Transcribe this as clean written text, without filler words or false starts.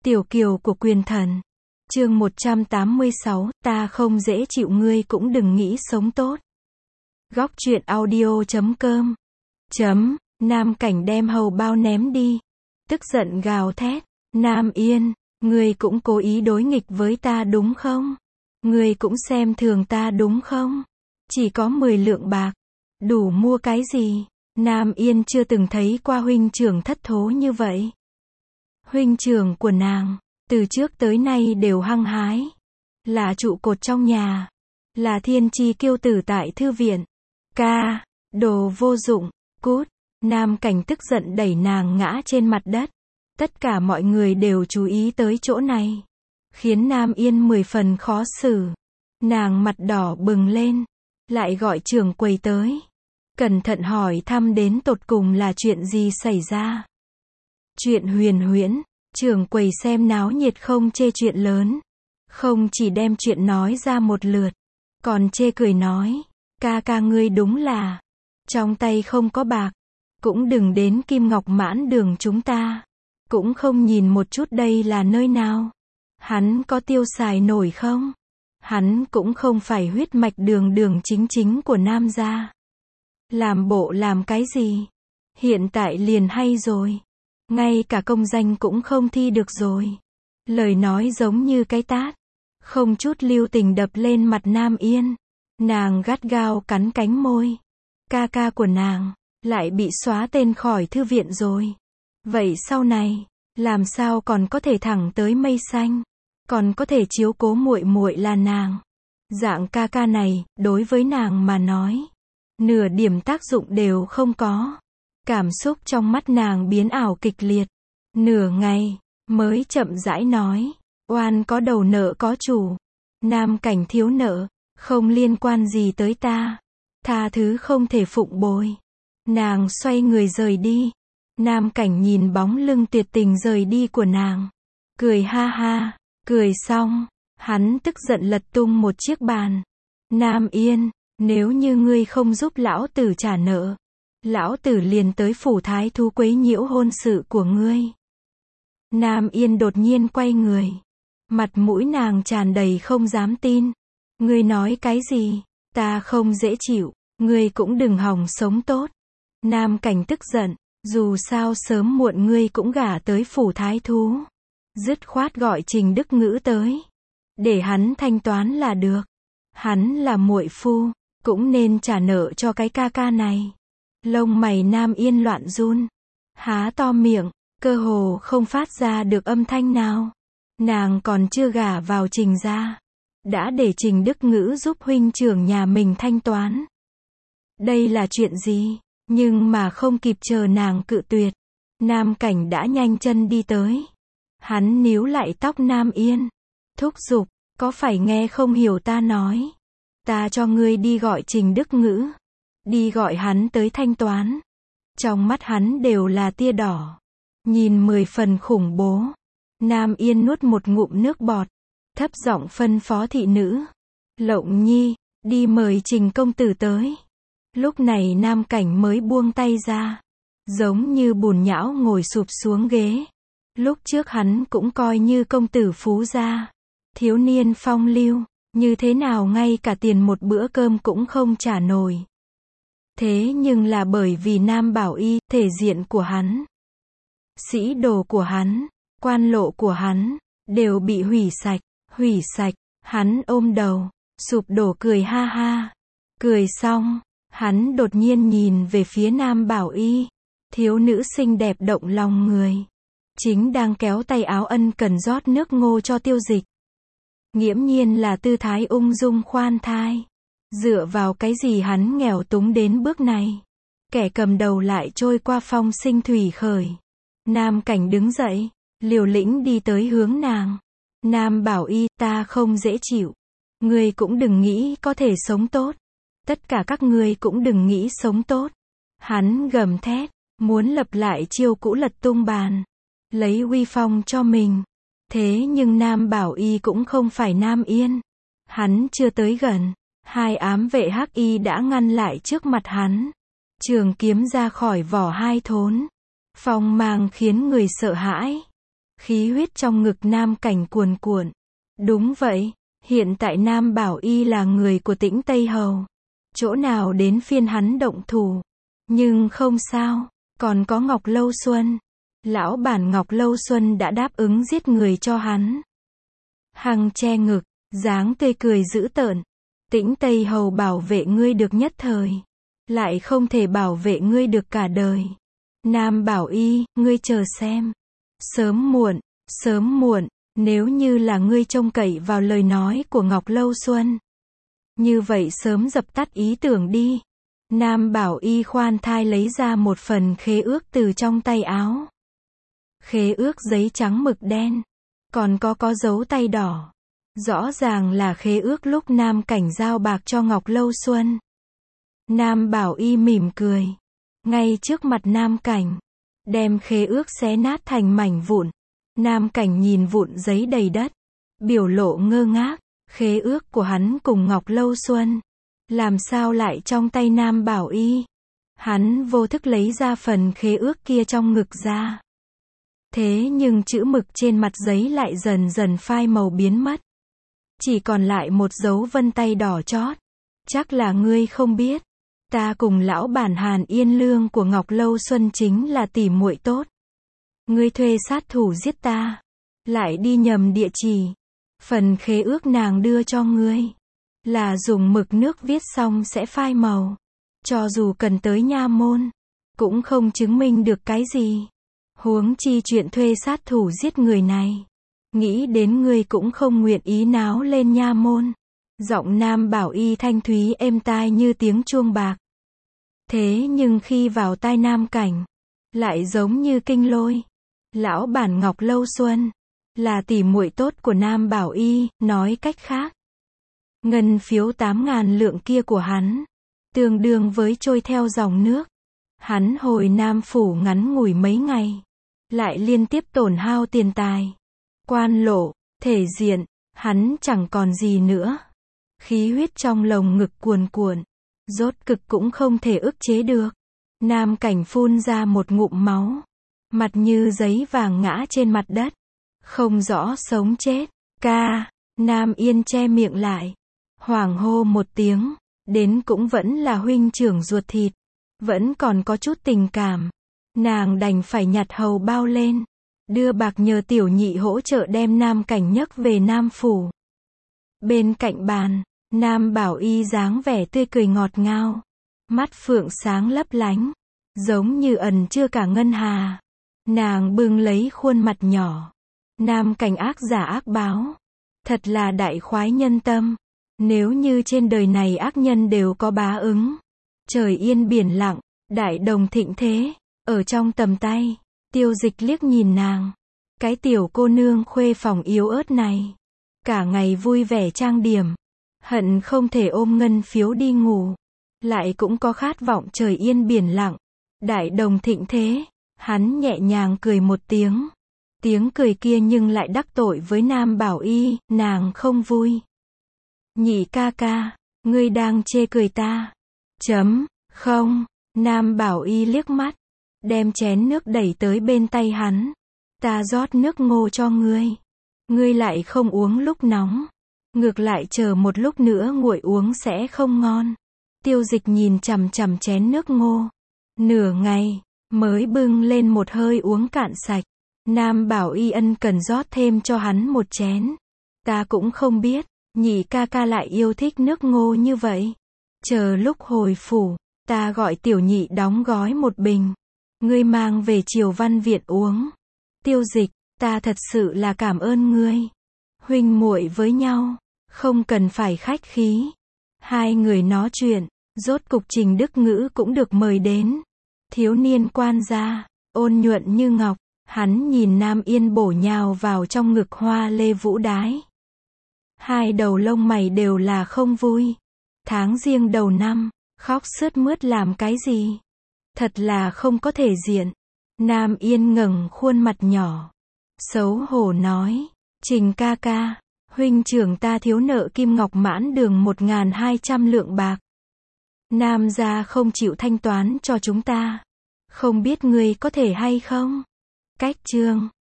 Tiểu kiều của quyền thần. Chương 186, ta không dễ chịu ngươi cũng đừng nghĩ sống tốt. Góc truyện audio.com. Nam Cảnh đem hầu bao ném đi. Tức giận gào thét. Nam Yên, ngươi cũng cố ý đối nghịch với ta đúng không? Ngươi cũng xem thường ta đúng không? Chỉ có 10 lượng bạc. Đủ mua cái gì? Nam Yên chưa từng thấy qua huynh trưởng thất thố như vậy. Huynh trưởng của nàng, từ trước tới nay đều hăng hái. Là trụ cột trong nhà. Là thiên chi kiêu tử tại thư viện. Ca, đồ vô dụng, cút. Nam Cảnh tức giận đẩy nàng ngã trên mặt đất. Tất cả mọi người đều chú ý tới chỗ này. Khiến Nam Yên 10 phần khó xử. Nàng mặt đỏ bừng lên. Lại gọi trưởng quầy tới. Cẩn thận hỏi thăm đến tột cùng là chuyện gì xảy ra. Chuyện huyền huyễn. Trưởng quầy xem náo nhiệt không chê chuyện lớn. Không chỉ đem chuyện nói ra một lượt. Còn chê cười nói. Ca ngươi đúng là. Trong tay không có bạc. Cũng đừng đến Kim Ngọc Mãn Đường chúng ta. Cũng không nhìn một chút đây là nơi nào. Hắn có tiêu xài nổi không? Hắn cũng không phải huyết mạch đường chính của Nam gia. Làm bộ làm cái gì? Hiện tại liền hay rồi. Ngay cả công danh cũng không thi được rồi. Lời nói giống như cái tát. Không chút lưu tình đập lên mặt Nam Yên. Nàng gắt gao cắn cánh môi. Ca của nàng lại bị xóa tên khỏi thư viện rồi. Vậy sau này, làm sao còn có thể thẳng tới mây xanh? Còn có thể chiếu cố muội là nàng. Dạng ca này, đối với nàng mà nói, nửa điểm tác dụng đều không có. Cảm xúc trong mắt nàng biến ảo kịch liệt. Nửa ngày, mới chậm rãi nói. Oan có đầu nợ có chủ. Nam Cảnh thiếu nợ, không liên quan gì tới ta. Tha thứ không thể phụng bồi. Nàng xoay người rời đi. Nam Cảnh nhìn bóng lưng tuyệt tình rời đi của nàng. Cười ha ha. Cười xong, hắn tức giận lật tung một chiếc bàn. Nam Yên, nếu như ngươi không giúp lão tử trả nợ, lão tử liền tới phủ thái thú quấy nhiễu hôn sự của ngươi. Nam Yên đột nhiên quay người. Mặt mũi nàng tràn đầy không dám tin. Ngươi nói cái gì? Ta không dễ chịu, ngươi cũng đừng hòng sống tốt. Nam Cảnh tức giận, dù sao sớm muộn ngươi cũng gả tới phủ thái thú. Dứt khoát gọi Trình Đức Ngữ tới. Để hắn thanh toán là được. Hắn là muội phu, cũng nên trả nợ cho cái ca này. Lông mày Nam Yên loạn run. Há to miệng, cơ hồ không phát ra được âm thanh nào. Nàng còn chưa gả vào Trình gia. Đã để Trình Đức Ngữ giúp huynh trưởng nhà mình thanh toán. Đây là chuyện gì? Nhưng mà không kịp chờ nàng cự tuyệt. Nam Cảnh đã nhanh chân đi tới. Hắn níu lại tóc Nam Yên. Thúc giục, có phải nghe không hiểu ta nói? Ta cho ngươi đi gọi Trình Đức Ngữ. Đi gọi hắn tới thanh toán. Trong mắt hắn đều là tia đỏ. Nhìn 10 phần khủng bố. Nam Yên nuốt một ngụm nước bọt. Thấp giọng phân phó thị nữ. Lộng Nhi, đi mời Trình công tử tới. Lúc này Nam Cảnh mới buông tay ra. Giống như bùn nhão ngồi sụp xuống ghế. Lúc trước hắn cũng coi như công tử phú gia. Thiếu niên phong lưu, như thế nào ngay cả tiền một bữa cơm cũng không trả nổi. Thế nhưng là bởi vì Nam Bảo Y, thể diện của hắn, sĩ đồ của hắn, quan lộ của hắn, đều bị hủy sạch, hắn ôm đầu, sụp đổ cười ha ha. Cười xong, hắn đột nhiên nhìn về phía Nam Bảo Y, thiếu nữ xinh đẹp động lòng người. Chính đang kéo tay áo ân cần rót nước ngô cho Tiêu Dịch. Nghiễm nhiên là tư thái ung dung khoan thai. Dựa vào cái gì hắn nghèo túng đến bước này? Kẻ cầm đầu lại trôi qua phong sinh thủy khởi. Nam Cảnh đứng dậy, liều lĩnh đi tới hướng nàng. Nam Bảo Y, ta không dễ chịu. Ngươi cũng đừng nghĩ có thể sống tốt. Tất cả các ngươi cũng đừng nghĩ sống tốt. Hắn gầm thét, muốn lập lại chiêu cũ lật tung bàn. Lấy uy phong cho mình. Thế nhưng Nam Bảo Y cũng không phải Nam Yên. Hắn chưa tới gần. Hai ám vệ hắc y đã ngăn lại trước mặt hắn. Trường kiếm ra khỏi vỏ hai thốn. Phong mang khiến người sợ hãi. Khí huyết trong ngực Nam Cảnh cuồn cuộn. Đúng vậy, hiện tại Nam Bảo Y là người của Tĩnh Tây Hầu. Chỗ nào đến phiên hắn động thủ. Nhưng không sao, còn có Ngọc Lâu Xuân. Lão bản Ngọc Lâu Xuân đã đáp ứng giết người cho hắn. Hằng che ngực, dáng tươi cười dữ tợn. Tĩnh Tây Hầu bảo vệ ngươi được nhất thời, lại không thể bảo vệ ngươi được cả đời. Nam Bảo Y, ngươi chờ xem. Sớm muộn, nếu như là ngươi trông cậy vào lời nói của Ngọc Lâu Xuân, như vậy sớm dập tắt ý tưởng đi. Nam Bảo Y khoan thai lấy ra một phần khế ước từ trong tay áo. Khế ước giấy trắng mực đen, còn có dấu tay đỏ. Rõ ràng là khế ước lúc Nam Cảnh giao bạc cho Ngọc Lâu Xuân. Nam Bảo Y mỉm cười, ngay trước mặt Nam Cảnh, đem khế ước xé nát thành mảnh vụn. Nam Cảnh nhìn vụn giấy đầy đất, biểu lộ ngơ ngác. Khế ước của hắn cùng Ngọc Lâu Xuân, làm sao lại trong tay Nam Bảo Y? Hắn vô thức lấy ra phần khế ước kia trong ngực ra. Thế nhưng chữ mực trên mặt giấy lại dần dần phai màu biến mất. Chỉ còn lại một dấu vân tay đỏ chót. Chắc là ngươi không biết. Ta cùng lão bản Hàn Yên Lương của Ngọc Lâu Xuân chính là tỉ muội tốt. Ngươi thuê sát thủ giết ta, lại đi nhầm địa chỉ. Phần khế ước nàng đưa cho ngươi là dùng mực nước viết xong sẽ phai màu. Cho dù cần tới nha môn, cũng không chứng minh được cái gì. Huống chi chuyện thuê sát thủ giết người này. Nghĩ đến ngươi cũng không nguyện ý náo lên nha môn. Giọng Nam Bảo Y thanh thúy êm tai như tiếng chuông bạc. Thế nhưng khi vào tai Nam Cảnh, lại giống như kinh lôi. Lão bản Ngọc Lâu Xuân là tỉ muội tốt của Nam Bảo Y, nói cách khác, ngân phiếu 8.000 lượng kia của hắn, tương đương với trôi theo dòng nước. Hắn hồi Nam Phủ ngắn ngủi mấy ngày, lại liên tiếp tổn hao tiền tài, quan lộ, thể diện, hắn chẳng còn gì nữa. Khí huyết trong lồng ngực cuồn cuộn, rốt cực cũng không thể ức chế được. Nam Cảnh phun ra một ngụm máu, mặt như giấy vàng ngã trên mặt đất, không rõ sống chết. Ca, Nam Yên che miệng lại, hoảng hô một tiếng, đến cũng vẫn là huynh trưởng ruột thịt, vẫn còn có chút tình cảm. Nàng đành phải nhặt hầu bao lên, đưa bạc nhờ tiểu nhị hỗ trợ đem Nam Cảnh nhấc về Nam Phủ. Bên cạnh bàn, Nam Bảo Y dáng vẻ tươi cười ngọt ngào, mắt phượng sáng lấp lánh, giống như ẩn chưa cả ngân hà. Nàng bưng lấy khuôn mặt nhỏ. Nam Cảnh ác giả ác báo, thật là đại khoái nhân tâm. Nếu như trên đời này ác nhân đều có bá ứng, trời yên biển lặng, đại đồng thịnh thế, ở trong tầm tay. Tiêu Dịch liếc nhìn nàng, cái tiểu cô nương khuê phòng yếu ớt này, cả ngày vui vẻ trang điểm, hận không thể ôm ngân phiếu đi ngủ, lại cũng có khát vọng trời yên biển lặng, đại đồng thịnh thế. Hắn nhẹ nhàng cười một tiếng. Tiếng cười kia nhưng lại đắc tội với Nam Bảo Y, nàng không vui. Nhị ca ca, ngươi đang chê cười ta. Không, Nam Bảo Y liếc mắt, đem chén nước đẩy tới bên tay hắn. Ta rót nước ngô cho ngươi. Ngươi lại không uống lúc nóng. Ngược lại chờ một lúc nữa nguội uống sẽ không ngon. Tiêu Dịch nhìn chằm chằm chén nước ngô. Nửa ngày, mới bưng lên một hơi uống cạn sạch. Nam Bảo Y ân cần rót thêm cho hắn một chén. Ta cũng không biết, nhị ca ca lại yêu thích nước ngô như vậy. Chờ lúc hồi phủ, ta gọi tiểu nhị đóng gói một bình. Ngươi mang về Triều Văn Viện uống. Tiêu Dịch, ta thật sự là cảm ơn ngươi. Huynh muội với nhau, không cần phải khách khí. Hai người nói chuyện, rốt cục Trình Đức Ngữ cũng được mời đến. Thiếu niên quan gia, ôn nhuận như ngọc, hắn nhìn Nam Yên bổ nhào vào trong ngực hoa lê vũ đái. Hai đầu lông mày đều là không vui. Tháng riêng đầu năm, khóc sướt mướt làm cái gì? Thật là không có thể diện. Nam Yên ngẩng khuôn mặt nhỏ, xấu hổ nói, Trình ca ca, huynh trưởng ta thiếu nợ Kim Ngọc Mãn Đường 1.200 lượng bạc. Nam gia không chịu thanh toán cho chúng ta. Không biết ngươi có thể hay không? Cách chương